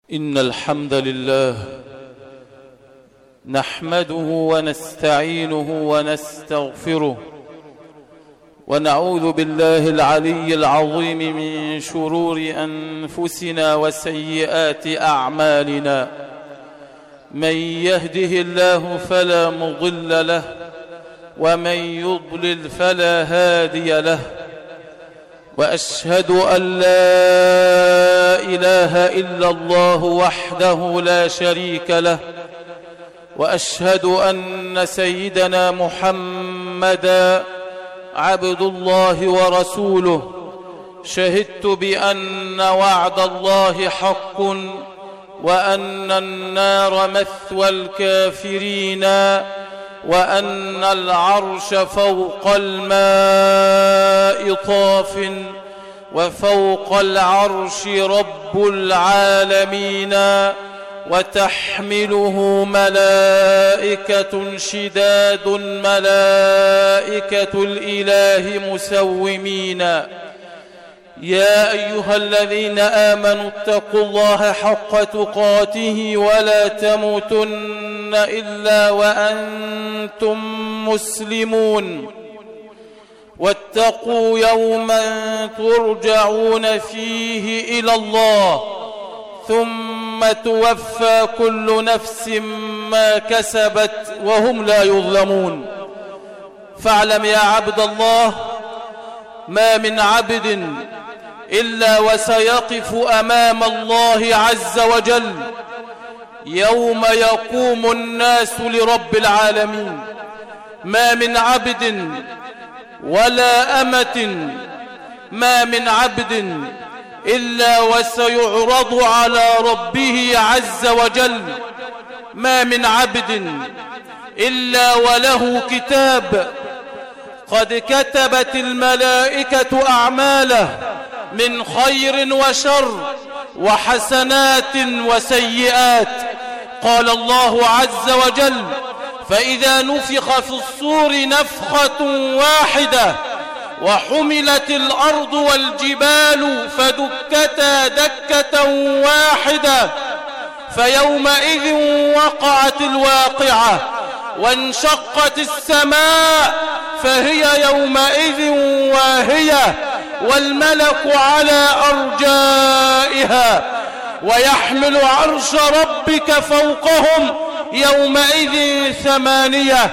إن الحمد لله نحمده ونستعينه ونستغفره ونعوذ بالله العلي العظيم من شرور أنفسنا وسيئات أعمالنا. من يهده الله فلا مضل له ومن يضلل فلا هادي له، وأشهد أن لا إله إلا الله وحده لا شريك له، وأشهد أن سيدنا محمدا عبد الله ورسوله. شهدت بأن وعد الله حق وأن النار مثوى الكافرين وأن العرش فوق الماء طاف وفوق العرش رب العالمين، وتحمله ملائكة شداد ملائكة الإله مسومين. يا أيها الذين آمنوا اتقوا الله حق تقاته ولا تموتن إلا وأنتم مسلمون، واتقوا يوما ترجعون فيه إلى الله ثم توفى كل نفس ما كسبت وهم لا يظلمون. فاعلم يا عبد الله، ما من عبد إلا وسيقف أمام الله عز وجل يوم يقوم الناس لرب العالمين. ما من عبد ولا أمة، ما من عبد إلا وسيعرض على ربه عز وجل. ما من عبد إلا وله كتاب قد كتبت الملائكة أعماله من خير وشر وحسنات وسيئات. قال الله عز وجل: فإذا نفخ في الصور نفخة واحدة وحملت الأرض والجبال فدكتا دكة واحدة فيومئذ وقعت الواقعة وانشقت السماء فهي يومئذ واهية والملك على أرجائها ويحمل عرش ربك فوقهم يومئذ ثمانية.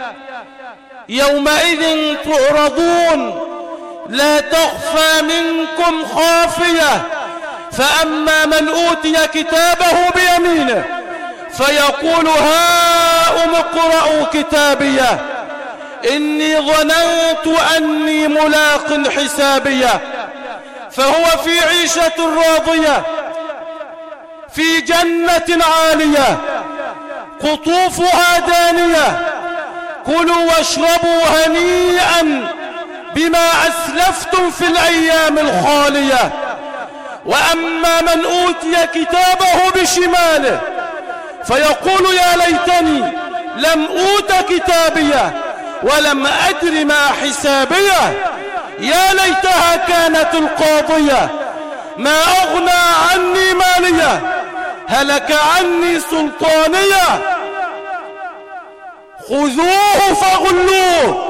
يومئذ تعرضون لا تخفى منكم خافية، فأما من أوتي كتابه بيمينه فيقول: هاؤم اقرءوا كتابيه إني ظننت أني ملاق حسابيه. فهو في عيشة راضية في جنة عالية قطوفها دانية. كلوا واشربوا هنيئا بما أسلفتم في الأيام الخالية. وأما من أوتي كتابه بشماله فيقول: يا ليتني لم أوت كتابيه ولم أدر ما حسابيه، يا ليتها كانت القاضية ما أغنى عني ماليه هلك عني سلطانيه. خذوه فغلوه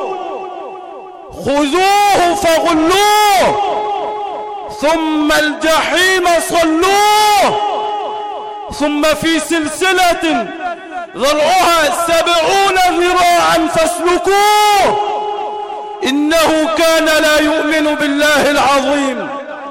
خذوه فغلوه ثم الجحيم صلوه ثم في سلسلة ذرعها 70 ذراعا فاسلكوه إنه كان لا يؤمن بالله العظيم.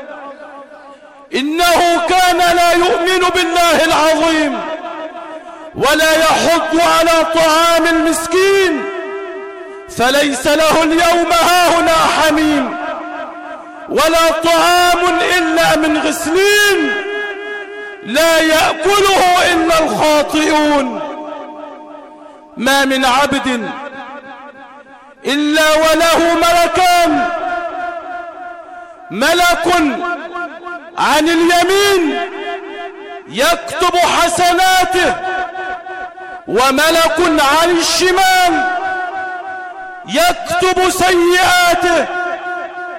إنه كان لا يؤمن بالله العظيم ولا يحض على طعام المسكين، فليس له اليوم هاهنا حميم ولا طعام إلا من غسلين لا يأكله إلا الخاطئون. ما من عبد إلا وله ملكان، ملك عن اليمين يكتب حسناته وملك عن الشمال يكتب سيئاته.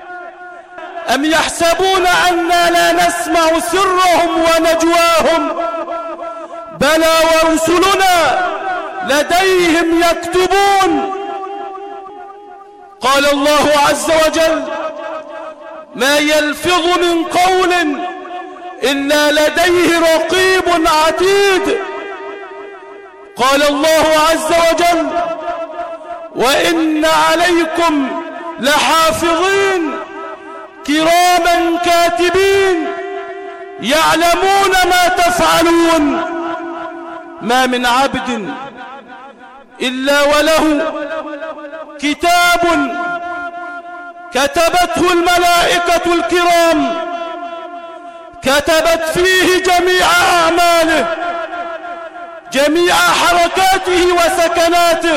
أم يحسبون أننا لا نسمع سرهم ونجواهم بلى ورسلنا لديهم يكتبون. قال الله عز وجل: ما يلفظ من قول إلا لديه رقيب عتيد. قال الله عز وجل: وإن عليكم لحافظين كراما كاتبين يعلمون ما تفعلون. ما من عبد إلا وله كتاب كتبته الملائكة الكرام، كتبت فيه جميع أعماله، جميع حركاته وسكناته،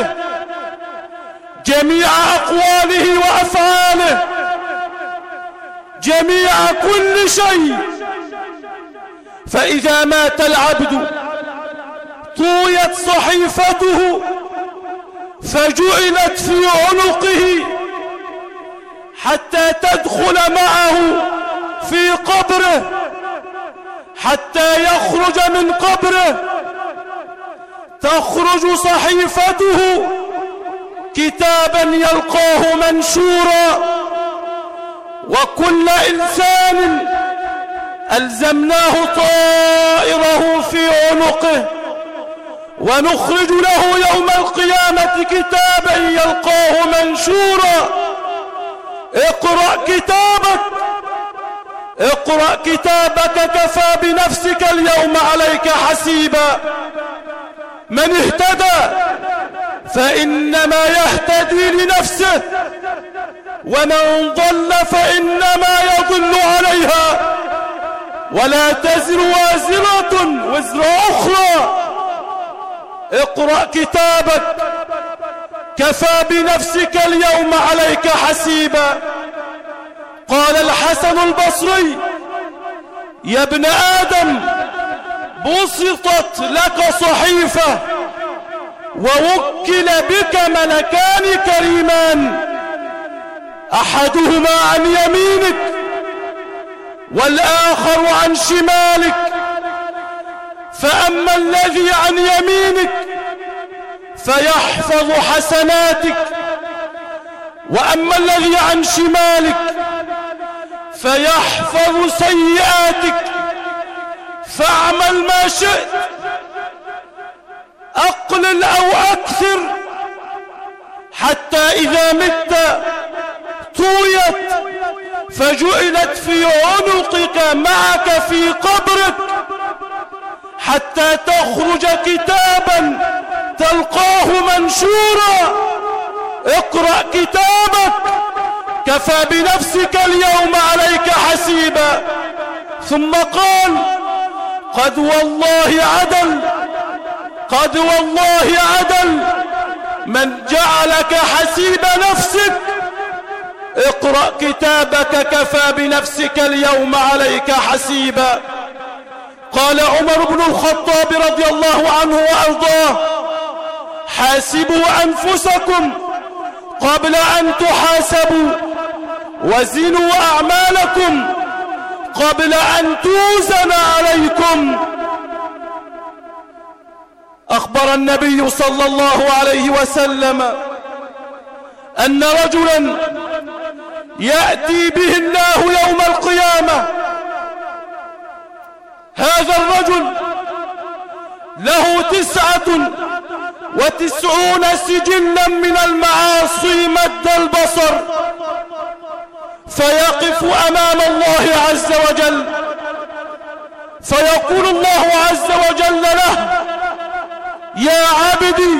جميع أقواله وأفعاله، جميع كل شيء. فإذا مات العبد طويت صحيفته فجعلت في عنقه حتى تدخل معه في قبره، حتى يخرج من قبره تخرج صحيفته كتابا يلقاه منشورا. وكل إنسان ألزمناه طائره في عنقه، ونخرج له يوم القيامة كتابا يلقاه منشورا. اقرأ كتابك، اقرأ كتابك، كفى بنفسك اليوم عليك حسيبا. من اهتدى فإنما يهتدي لنفسه، ومن ضل فإنما يضل عليها، ولا تزر وازرة وزر أخرى. اقرأ كتابك، كفى بنفسك اليوم عليك حسيبا. قال الحسن البصري: يا ابن آدم، بسطت لك صحيفة ووكل بك ملكان كريمان، أحدهما عن يمينك والآخر عن شمالك. فأما الذي عن يمينك فيحفظ حسناتك، وأما الذي عن شمالك فيحفظ سيئاتك. فاعمل ما شئت، أقلل أو أكثر، حتى إذا مت طويت فجعلت في عنقك معك في قبرك، حتى تخرج كتابا تلقاه منشورا. اقرأ كتابك، كفى بنفسك اليوم عليك حسيبا. ثم قال: قد والله عدل، قد والله عدل من جعلك حسيب نفسك. اقرأ كتابك، كفى بنفسك اليوم عليك حسيبا. قال عمر بن الخطاب رضي الله عنه وأرضاه: حاسبوا أنفسكم قبل أن تحاسبوا، وزنوا أعمالكم قبل أن توزن عليكم. أخبر النبي صلى الله عليه وسلم أن رجلا يأتي به الله يوم القيامة. هذا الرجل له 99 سجلا من المعاصي مد البصر، فيقف أمام الله عز وجل، فيقول الله عز وجل له: يا عبدي،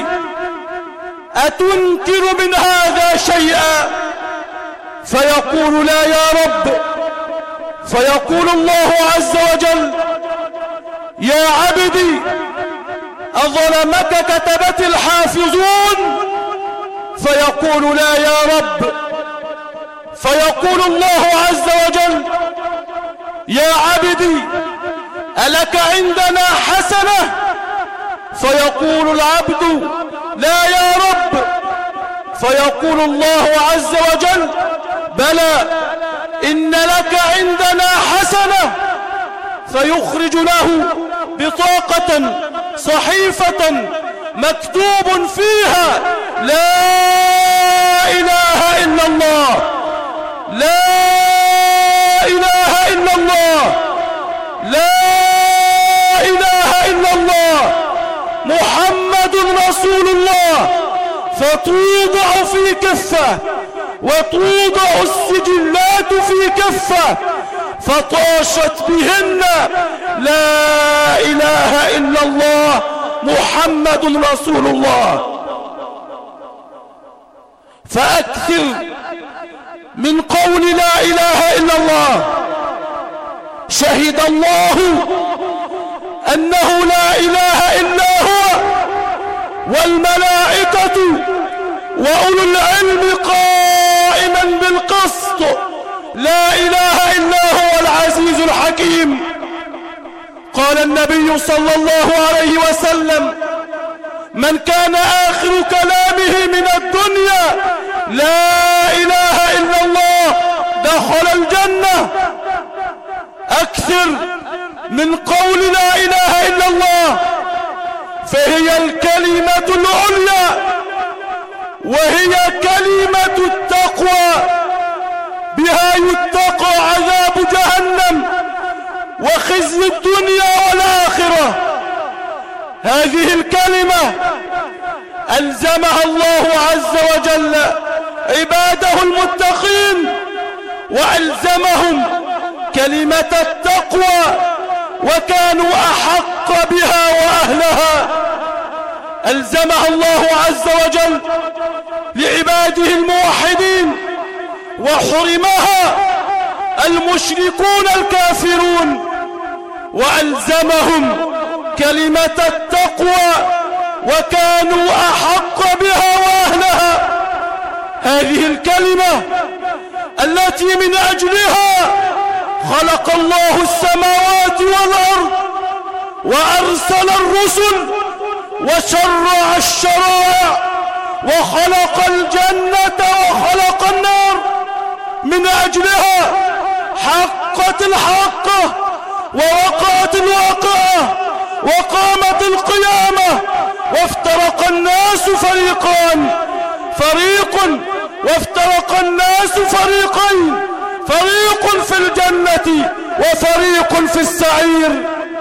أتنكر من هذا شيئا؟ فيقول: لا يا رب. فيقول الله عز وجل: يا عبدي، أظلمك كتبت الحافظون؟ فيقول: لا يا رب. فيقول الله عز وجل: يا عبدي، ألك عندنا حسنة؟ فيقول العبد: لا يا رب. فيقول الله عز وجل: بلى، إن لك عندنا حسنة. فيخرج له بطاقة صحيفة مكتوب فيها لا إله إلا الله، لا إله إلا الله، لا إله إلا الله، محمد رسول الله، فتوضع في كفة وتوضع السجلات في كفة، فطاشت بهن لا إله إلا الله محمد رسول الله. فأكثر من قول لا إله إلا الله. شهد الله أنه لا إله إلا هو والملائكة وأولو العلم قائما بالقسط، لا إله إلا هو العزيز الحكيم. قال النبي صلى الله عليه وسلم: من كان آخر كلامه من الدنيا لا إله إلا الله دخل الجنة. أكثر من قول لا إله إلا الله، فهي الكلمة العليا، وهي كلمة التقوى، بها يتقى عذاب جهنم وخزي الدنيا والآخرة. هذه الكلمة ألزمها الله عز وجل عباده المتقين، وألزمهم كلمة التقوى، وكانوا أحق بها وأهلها. ألزمها الله عز وجل لعباده الموحدين، وحرمها المشركون الكافرون، وألزمهم كلمة التقوى، وكانوا أحق بها وأهلها. هذه الكلمة التي من أجلها خلق الله السماوات والأرض، وأرسل الرسل، وشرع الشرائع، وخلق الجنة وخلق النار. من أجلها حقت الحقة ووقعت الواقعة وقامت القيامة، وافترق الناس فريقان، وافترق الناس فريقين، فريق في الجنة وفريق في السعير.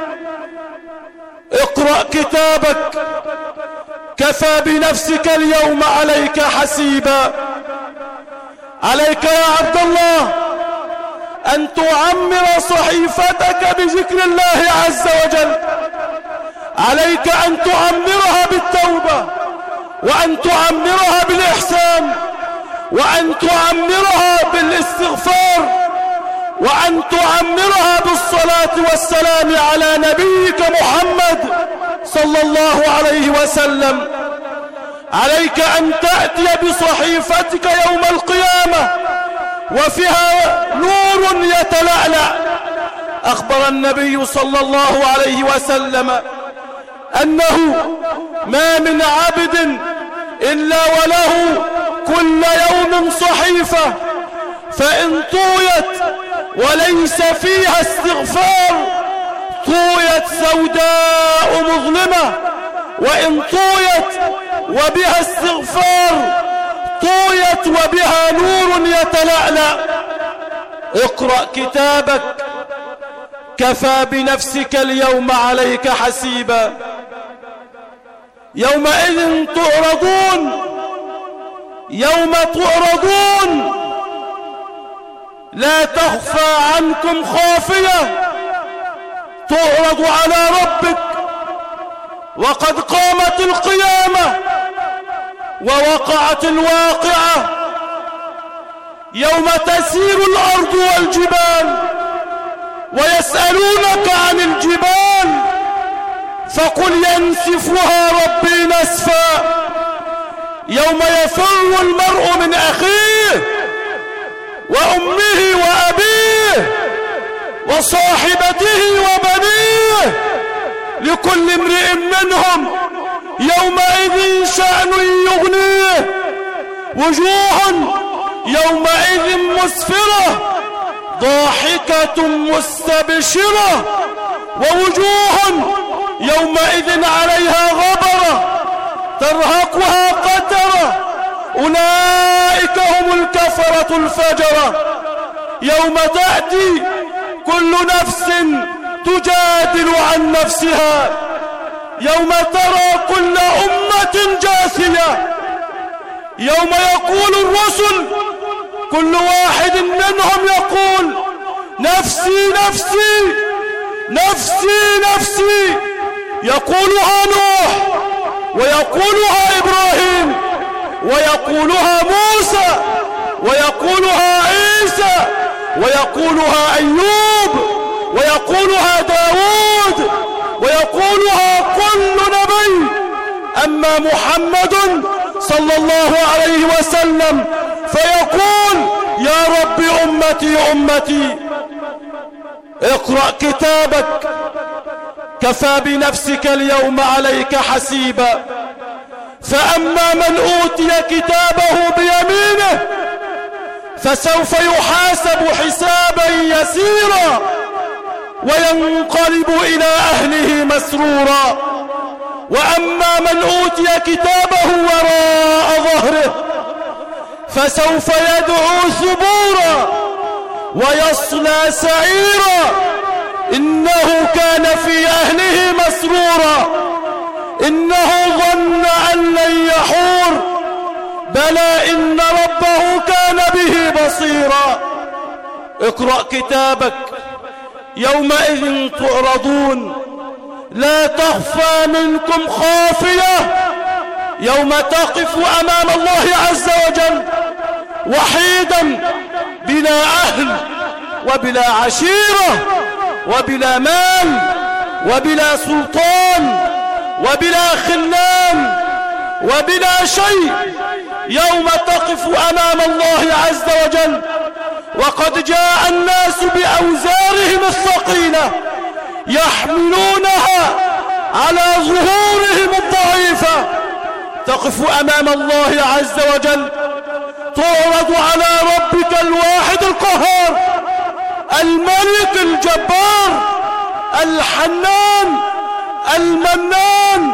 اقرأ كتابك، كفى بنفسك اليوم عليك حسيبا. عليك يا عبد الله أن تعمر صحيفتك بذكر الله عز وجل. عليك أن تعمرها بالتوبة، وأن تعمرها بالإحسان، وأن تعمرها بالاستغفار، وأن تعمرها بالصلاة والسلام على نبيك محمد صلى الله عليه وسلم. عليك أن تأتي بصحيفتك يوم القيامة وفيها نور يتلألأ. أخبر النبي صلى الله عليه وسلم أنه ما من عبد إلا وله كل يوم صحيفة، فإن طويت وليس فيها استغفار طويت سوداء مظلمة، وإن طويت وبها استغفار طويت وبها نور يتلألأ. اقرأ كتابك، كفى بنفسك اليوم عليك حسيبا. يومئذ تعرضون، يوم تعرضون لا تخفى عنكم خافية، تعرض على ربك وقد قامت القيامة ووقعت الواقعة. يوم تسير الأرض والجبال، ويسألونك عن الجبال فقل ينسفها ربي نسفا. يوم يفر المرء من أخيه وأمه وأبيه وصاحبته وبنيه، لكل امرئ منهم يومئذ شأن يغنيه. وجوه يومئذ مسفرة ضاحكة مستبشرة، ووجوه يومئذ عليها غبرة ترهقها قترة أولئك هم الكفرة الفجرة يوم تأتي كل نفس تجادل عن نفسها يوم ترى كل أمة جاثية يوم يقول الرسل كل واحد منهم يقول نفسي نفسي نفسي نفسي يقولها نوح ويقولها إبراهيم ويقولها موسى ويقولها عيسى ويقولها أيوب ويقولها داود ويقولها كل نبي. أما محمد صلى الله عليه وسلم فيقول يا رب أمتي أمتي. اقرأ كتابك كفى بنفسك اليوم عليك حسيبا. فأما من أوتي كتابه بيمينه فسوف يحاسب حسابا يسيرا وينقلب إلى أهله مسرورا. وأما من أوتي كتابه وراء ظهره فسوف يدعو ثبورا ويصلى سعيرا إنه كان في أهله مسرورا إنه ظن أن لن يحور بلى إن ربه كان به بصيرا. اقرأ كتابك يومئذ تعرضون لا تخفى منكم خافية يوم تقف أمام الله عز وجل وحيدا بلا أهل وبلا عشيرة وبلا مال وبلا سلطان وبلا خلان وبلا شيء يوم تقف أمام الله عز وجل وقد جاء الناس بأوزارهم الثقيلة يحملونها على ظهورهم الضعيفة. تقف أمام الله عز وجل تعرض على ربك الواحد القهار الملك الجبار الحنان المنان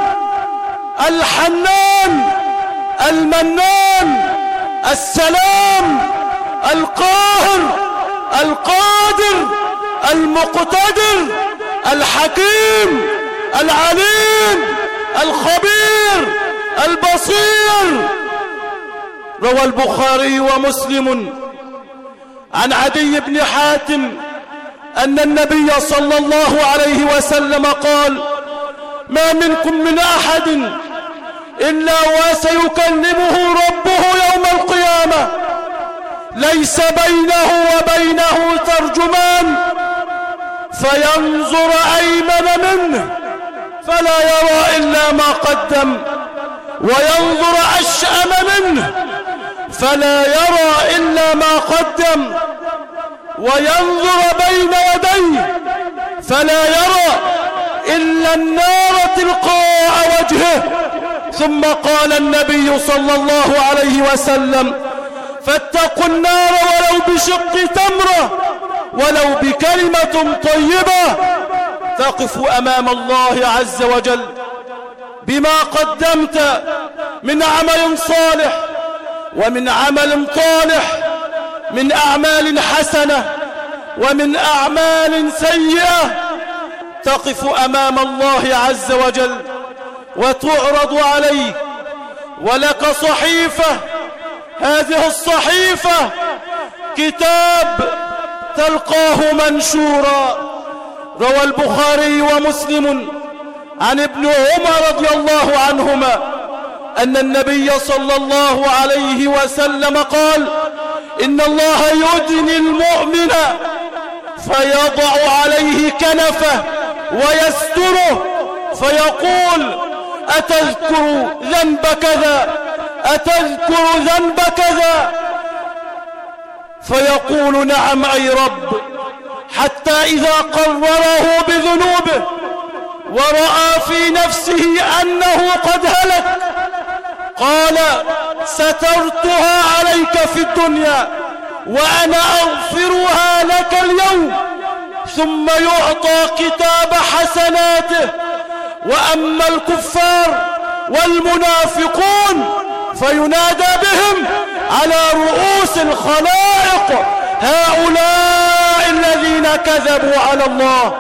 الحنان المنان السلام القاهر القادر المقتدر الحكيم العليم الخبير البصير. روى البخاري ومسلم عن عدي بن حاتم أن النبي صلى الله عليه وسلم قال ما منكم من أحد إلا وسيكلمه ربه يوم القيامة ليس بينه وبينه ترجمان فينظر أيمن منه فلا يرى إلا ما قدم وينظر أشأم منه فلا يرى إلا ما قدم وينظر بين يديه فلا يرى إلا النار تلقاء وجهه. ثم قال النبي صلى الله عليه وسلم فاتقوا النار ولو بشق تمرة ولو بكلمة طيبة. تقف أمام الله عز وجل بما قدمت من عمل صالح ومن عمل طالح من أعمال حسنة ومن أعمال سيئة. تقف أمام الله عز وجل وتعرض عليه ولك صحيفة هذه الصحيفة كتاب تلقاه منشورا. روى البخاري ومسلم عن ابن عمر رضي الله عنهما أن النبي صلى الله عليه وسلم قال إن الله يدني المؤمن فيضع عليه كنفه ويستره فيقول أتذكر ذنب كذا أتذكر ذنب كذا فيقول نعم أي رب حتى إذا قرره بذنوبه ورأى في نفسه أنه قد هلك قال سترتها عليك في الدنيا وأنا أغفرها لك اليوم. ثم يعطى كتاب حسناته وأما الكفار والمنافقون فينادى بهم على رؤوس الخلائق: هؤلاء الذين كذبوا على الله،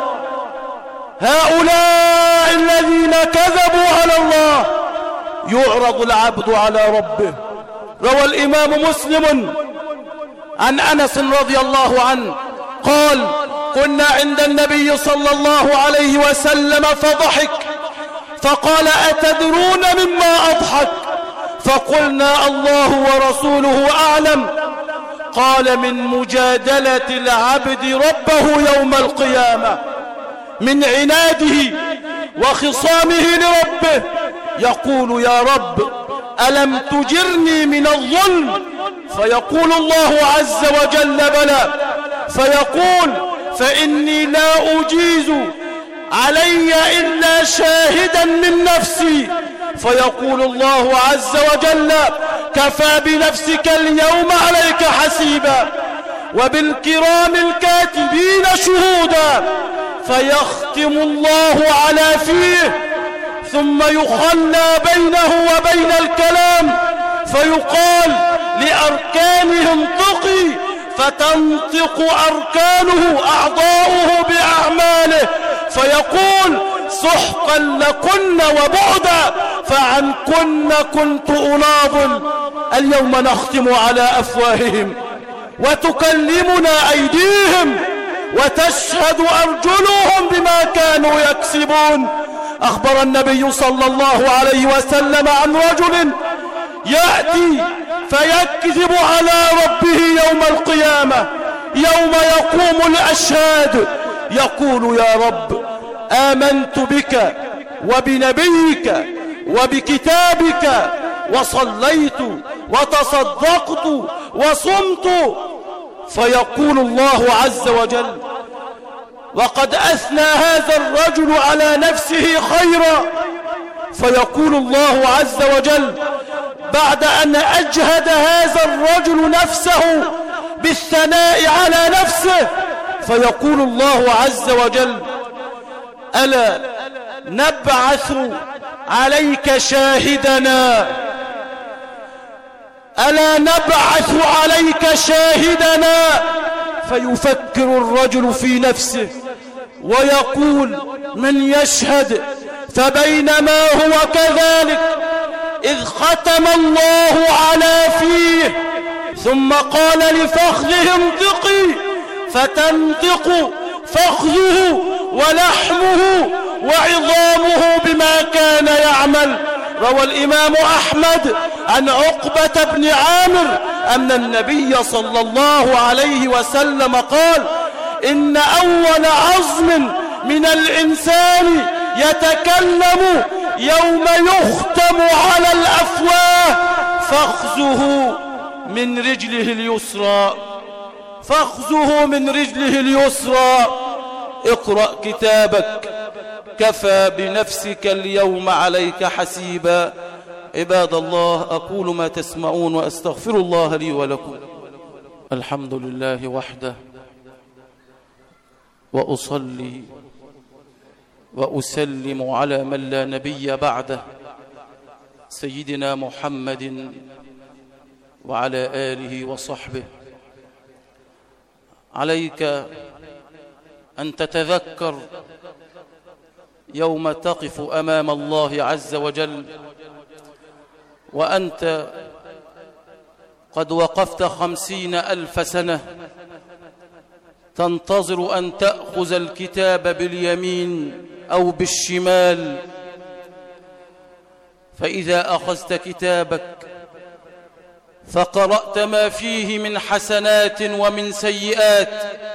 هؤلاء الذين كذبوا على الله. يعرض العبد على ربه. روى الإمام مسلم عن أنس رضي الله عنه قال: كنا عند النبي صلى الله عليه وسلم فضحك فقال: أتدرون مما أضحك؟ فقلنا: الله ورسوله أعلم. قال: من مجادلة العبد ربه يوم القيامة، من عناده وخصامه لربه، يقول: يا رب ألم تجرني من الظلم؟ فيقول الله عز وجل: بلى. فيقول: فإني لا أجيز علي إلا شاهدا من نفسي. فيقول الله عز وجل: كفى بنفسك اليوم عليك حسيبا وبالكرام الكاتبين شهودا. فيختم الله على فيه، ثم يخلى بينه وبين الكلام، فيقال لأركانه انطقي، فتنطق أركانه أعضاؤه بأعماله، فيقول: سحقا لكن وبعدا، فعنكن كنت أناضل. اليوم نختم على أفواههم وتكلمنا أيديهم وتشهد أرجلهم بما كانوا يكسبون. أخبر النبي صلى الله عليه وسلم عن رجل يأتي فيكذب على ربه يوم القيامة، يوم يقوم الأشهاد، يقول: يا رب آمنت بك وبنبيك وبكتابك وصليت وتصدقت وصمت. فيقول الله عز وجل: وقد أثنى هذا الرجل على نفسه خيرا. فيقول الله عز وجل بعد أن أجهد هذا الرجل نفسه بالثناء على نفسه، فيقول الله عز وجل: ألا نبعث عليك شاهدنا، ألا نبعث عليك شاهدنا. فيفكر الرجل في نفسه ويقول: من يشهد؟ فبينما هو كذلك إذ ختم الله على فيه، ثم قال لفخذه انطقي، فتنطق فخذه ولحمه وعظامه بما كان يعمل. روى الإمام أحمد عن عقبة بن عامر أن النبي صلى الله عليه وسلم قال: إن أول عظم من الإنسان يتكلم يوم يختم على الأفواه فخذه من رجله اليسرى، فخذه من رجله اليسرى. اقرأ كتابك، كفى بنفسك اليوم عليك حسيبا. عباد الله، أقول ما تسمعون وأستغفر الله لي ولكم. الحمد لله وحده، وأصلي وأسلم على من لا نبي بعده، سيدنا محمد وعلى آله وصحبه. عليك أن تتذكر يوم تقف أمام الله عز وجل وأنت قد وقفت 50,000 سنة تنتظر أن تأخذ الكتاب باليمين أو بالشمال، فإذا أخذت كتابك فقرأت ما فيه من حسنات ومن سيئات،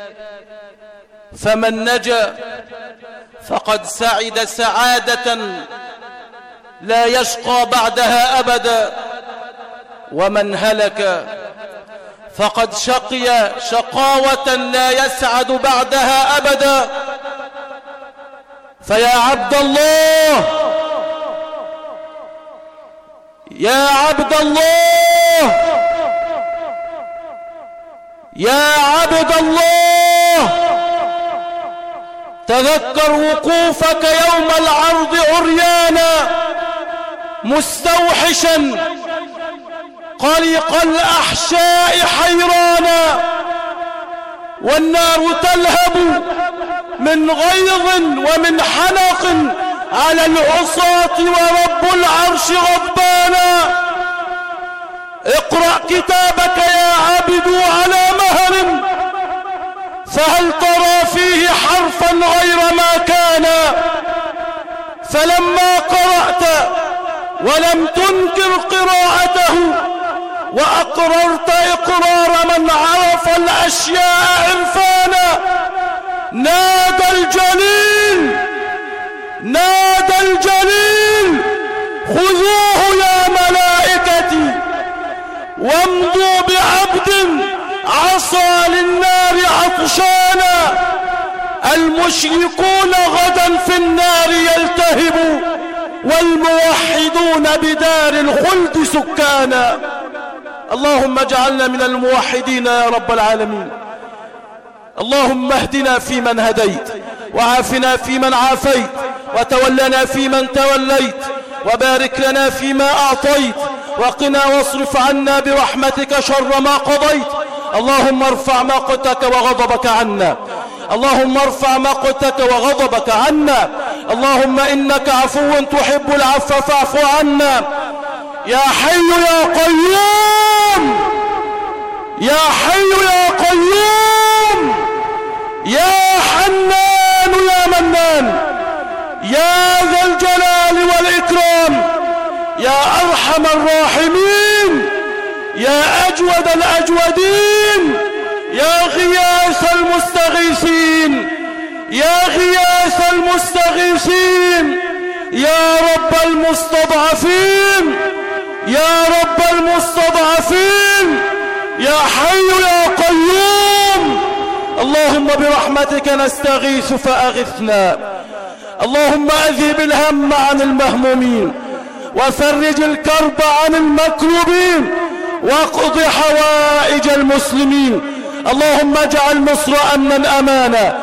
فمن نجا فقد سعد سعادة لا يشقى بعدها أبدا، ومن هلك فقد شقي شقاوة لا يسعد بعدها أبدا. فيا عبد الله، يا عبد الله، يا عبد الله، تذكر وقوفك يوم العرض عريانا مستوحشا قلق الأحشاء حيرانا، والنار تلهب من غيظ ومن حنق على العصاة ورب العرش غضبانا. اقرأ كتابك يا عبد على مهل، فهل ترى فيه حرفا غير ما كان؟ فلما قرأت ولم تنكر قراءته وأقررت إقرار من عرف الأشياء عرفانا، نادى الجليل خذوه يا ملائكتي وامضوا بعبد عصى للنار عطشانا. المشركون غدا في النار يلتهبوا، والموحدون بدار الخلد سكانا. اللهم اجعلنا من الموحدين يا رب العالمين. اللهم اهدنا فيمن هديت، وعافنا فيمن عافيت، وتولنا فيمن توليت، وبارك لنا فيما أعطيت، وقنا واصرف عنا برحمتك شر ما قضيت. اللهم ارفع مقتك وغضبك عنا، اللهم ارفع مقتك وغضبك عنا. اللهم إنك عفو تحب العفو فاعف عنا. يا حي يا قيوم، يا حي يا قيوم، يا حنان يا منان، يا ذا الجلال والإكرام، يا أرحم الراحمين، يا أجود الأجودين، يا غياث المستغيثين، يا غياث المستغيثين، يا رب المستضعفين، يا رب المستضعفين، يا حي يا قيوم. اللهم برحمتك نستغيث فأغثنا. اللهم أذهب الهم عن المهمومين، وفرج الكرب عن المكروبين، واقض حوائج المسلمين. اللهم اجعل مصر أمنا أمانا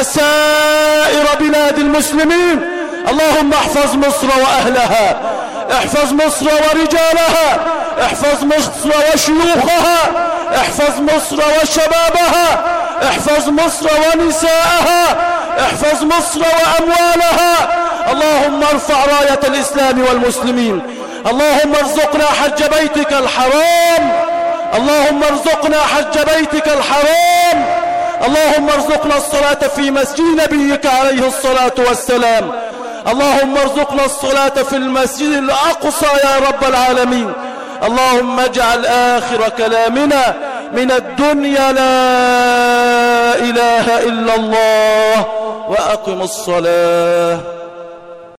وسائر بلاد المسلمين. اللهم احفظ مصر وأهلها، احفظ مصر ورجالها، احفظ مصر وشيوخها، احفظ مصر وشبابها، احفظ مصر ونساءها، احفظ مصر وأموالها. اللهم ارفع راية الإسلام والمسلمين. اللهم ارزقنا حج بيتك الحرام، اللهم ارزقنا حج بيتك الحرام. اللهم ارزقنا الصلاة في مسجد نبيك عليه الصلاة والسلام. اللهم ارزقنا الصلاة في المسجد الأقصى يا رب العالمين. اللهم اجعل آخر كلامنا من الدنيا لا إله إلا الله، وأقم الصلاة.